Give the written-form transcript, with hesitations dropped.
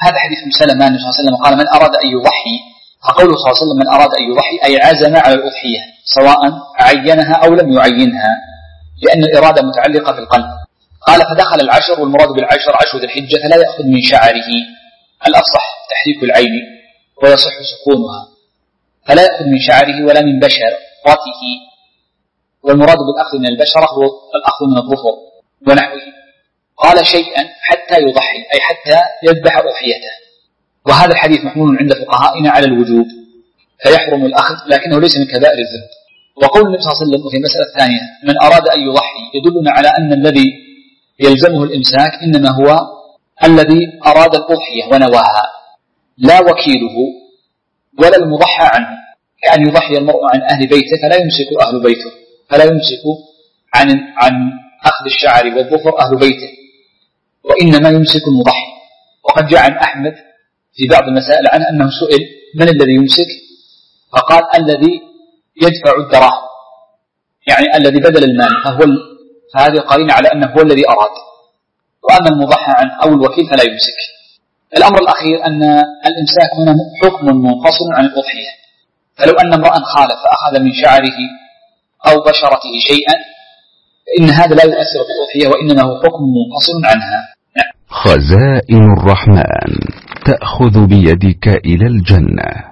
هذا حديث سلمة النبي صلى الله عليه وسلم قال من أراد أن يضحي، فقوله صلى الله عليه وسلم من أراد أن يضحي أي عزم على الأضحية سواء عينها أو لم يعينها، لأن الإرادة متعلقة في القلب. قال فدخل العشر، والمراد بالعشر عشر ذي الحجة، فلا يأخذ من شعره، الأفصح تحريك العين ويصح سكونها، فلا يأخذ من شعره ولا من بشرته، والمراد بالأخذ من البشرة هو الأخذ من الظفر ونحوه. قال شيئا حتى يضحي أي حتى يذبح أضحيته، وهذا الحديث محمول عند فقهائنا على الوجوب فيحرم الأخذ، لكنه ليس من كبائر الذنب. وقول النبي صلى الله عليه وسلم في المسألة الثانية من أراد أن يضحي يدلنا على أن الذي يلزمه الإمساك إنما هو الذي أراد الأضحية ونواها، لا وكيله ولا المضحى عنه، كأن يضحي المرء عن أهل بيته فلا يمسك أهل بيته، فلا يمسك عن أخذ الشعر والظفر أهل بيته، وإنما يمسك المضحي. وقد جاء عن أحمد في بعض المسائل عنه أنه سئل من الذي يمسك، فقال الذي يدفع الدراهم، يعني الذي بدل المال، فهذه قرينة على أنه هو الذي أراد، وأما المضحى عنه أو الوكيل فلا يمسك. الأمر الأخير أن الإمساك هنا حكم منفصل عن الأضحية، فلو أن امرأ خالف فأخذ من شعره أو بشرته شيئا فإن هذا لا يؤثر في الأضحية، وإنما هو حكم منفصل عنها. خزائن الرحمن تأخذ بيدك إلى الجنة.